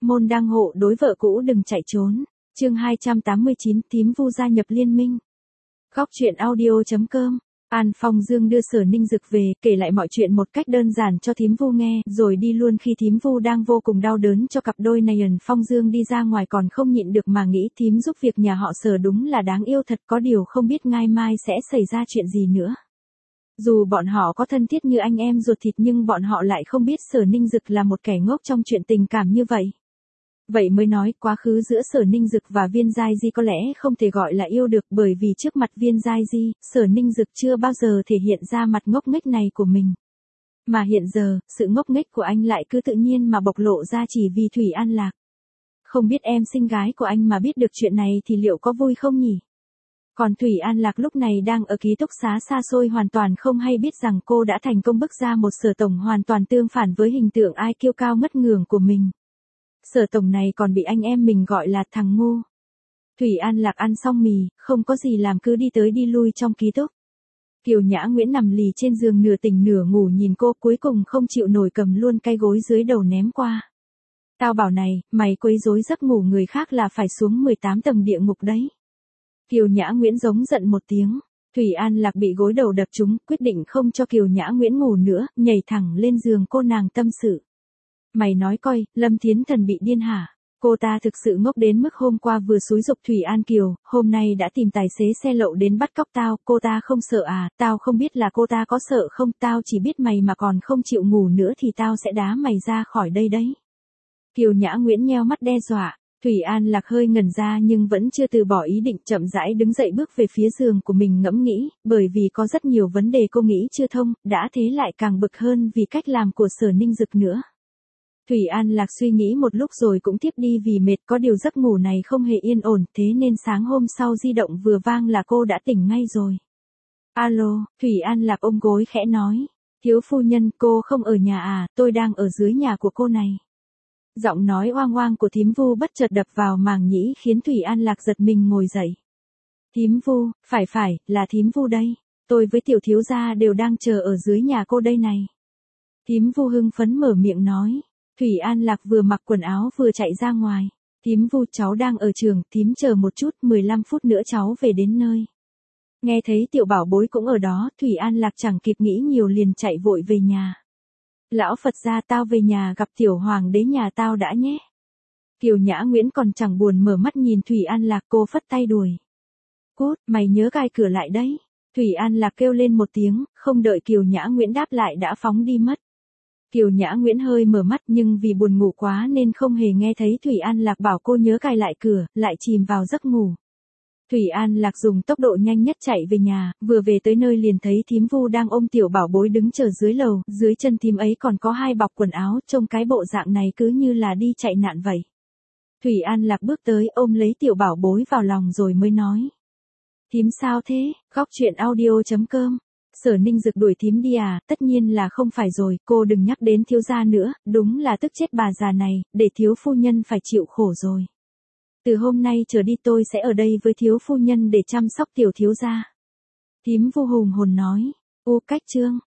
môn đăng hộ đối vợ cũ đừng chạy trốn. Chương 289, thím Vu gia nhập liên minh. Góc truyện audio.com. An Phong Dương đưa Sở Ninh Dực về, kể lại mọi chuyện một cách đơn giản cho thím Vu nghe, rồi đi luôn khi thím Vu đang vô cùng đau đớn cho cặp đôi này. An Phong Dương đi ra ngoài còn không nhịn được mà nghĩ thím giúp việc nhà họ Sở đúng là đáng yêu thật, có điều không biết ngày mai sẽ xảy ra chuyện gì nữa. Dù bọn họ có thân thiết như anh em ruột thịt nhưng bọn họ lại không biết Sở Ninh Dực là một kẻ ngốc trong chuyện tình cảm như vậy. Vậy mới nói quá khứ giữa Sở Ninh Dực và Viên Giai Di có lẽ không thể gọi là yêu được, bởi vì trước mặt Viên Giai Di, Sở Ninh Dực chưa bao giờ thể hiện ra mặt ngốc nghếch này của mình. Mà hiện giờ, sự ngốc nghếch của anh lại cứ tự nhiên mà bộc lộ ra chỉ vì Thủy An Lạc. Không biết em xinh gái của anh mà biết được chuyện này thì liệu có vui không nhỉ? Còn Thủy An Lạc lúc này đang ở ký túc xá xa xôi hoàn toàn không hay biết rằng cô đã thành công bức ra một Sở Tổng hoàn toàn tương phản với hình tượng ai kiêu cao ngất ngưởng của mình. Sở Tổng này còn bị anh em mình gọi là thằng ngu. Thủy An Lạc ăn xong mì, không có gì làm cứ đi tới đi lui trong ký túc. Kiều Nhã Nguyễn nằm lì trên giường nửa tỉnh nửa ngủ nhìn cô, cuối cùng không chịu nổi cầm luôn cái gối dưới đầu ném qua. Tao bảo này, mày quấy rối giấc ngủ người khác là phải xuống 18 tầng địa ngục đấy. Kiều Nhã Nguyễn giống giận một tiếng. Thủy An Lạc bị gối đầu đập trúng, quyết định không cho Kiều Nhã Nguyễn ngủ nữa, nhảy thẳng lên giường cô nàng tâm sự. Mày nói coi, Lâm Thiến Thần bị điên hả? Cô ta thực sự ngốc đến mức hôm qua vừa xúi giục Thủy An Kiều, hôm nay đã tìm tài xế xe lậu đến bắt cóc tao, cô ta không sợ à? Tao không biết là cô ta có sợ không, tao chỉ biết mày mà còn không chịu ngủ nữa thì tao sẽ đá mày ra khỏi đây đấy. Kiều Nhã Nguyễn nheo mắt đe dọa. Thủy An Lạc hơi ngẩn ra nhưng vẫn chưa từ bỏ ý định, chậm rãi đứng dậy bước về phía giường của mình ngẫm nghĩ, bởi vì có rất nhiều vấn đề cô nghĩ chưa thông, đã thế lại càng bực hơn vì cách làm của Sở Ninh Dực nữa. Thủy An Lạc suy nghĩ một lúc rồi cũng tiếp đi vì mệt, có điều giấc ngủ này không hề yên ổn, thế nên sáng hôm sau di động vừa vang là cô đã tỉnh ngay rồi. Alo, Thủy An Lạc ôm gối khẽ nói. Thiếu phu nhân, cô không ở nhà à, tôi đang ở dưới nhà của cô này. Giọng nói oang oang của thím Vu bất chợt đập vào màng nhĩ khiến Thủy An Lạc giật mình ngồi dậy. Thím Vu, phải, là thím Vu đây. Tôi với tiểu thiếu gia đều đang chờ ở dưới nhà cô đây này. Thím Vu hưng phấn mở miệng nói. Thủy An Lạc vừa mặc quần áo vừa chạy ra ngoài. Thím Vu, cháu đang ở trường, thím chờ một chút, 15 phút nữa cháu về đến nơi. Nghe thấy tiểu bảo bối cũng ở đó, Thủy An Lạc chẳng kịp nghĩ nhiều liền chạy vội về nhà. Lão Phật gia, tao về nhà gặp tiểu hoàng đế nhà tao đã nhé. Kiều Nhã Nguyễn còn chẳng buồn mở mắt nhìn Thủy An Lạc, cô phất tay đuổi. Cút, mày nhớ cài cửa lại đấy. Thủy An Lạc kêu lên một tiếng, không đợi Kiều Nhã Nguyễn đáp lại đã phóng đi mất. Kiều Nhã Nguyễn hơi mở mắt nhưng vì buồn ngủ quá nên không hề nghe thấy Thủy An Lạc bảo cô nhớ cài lại cửa, lại chìm vào giấc ngủ. Thủy An Lạc dùng tốc độ nhanh nhất chạy về nhà, vừa về tới nơi liền thấy thím Vu đang ôm tiểu bảo bối đứng chờ dưới lầu, dưới chân thím ấy còn có 2 bọc quần áo, trông cái bộ dạng này cứ như là đi chạy nạn vậy. Thủy An Lạc bước tới ôm lấy tiểu bảo bối vào lòng rồi mới nói. Thím sao thế? Góc truyện audio.com. Sở Ninh Dực đuổi thím đi à? Tất nhiên là không phải rồi, cô đừng nhắc đến thiếu gia nữa, đúng là tức chết bà già này, để thiếu phu nhân phải chịu khổ rồi. Từ hôm nay trở đi tôi sẽ ở đây với thiếu phu nhân để chăm sóc tiểu thiếu gia. Thím Vu hùng hồn nói. Cách chương.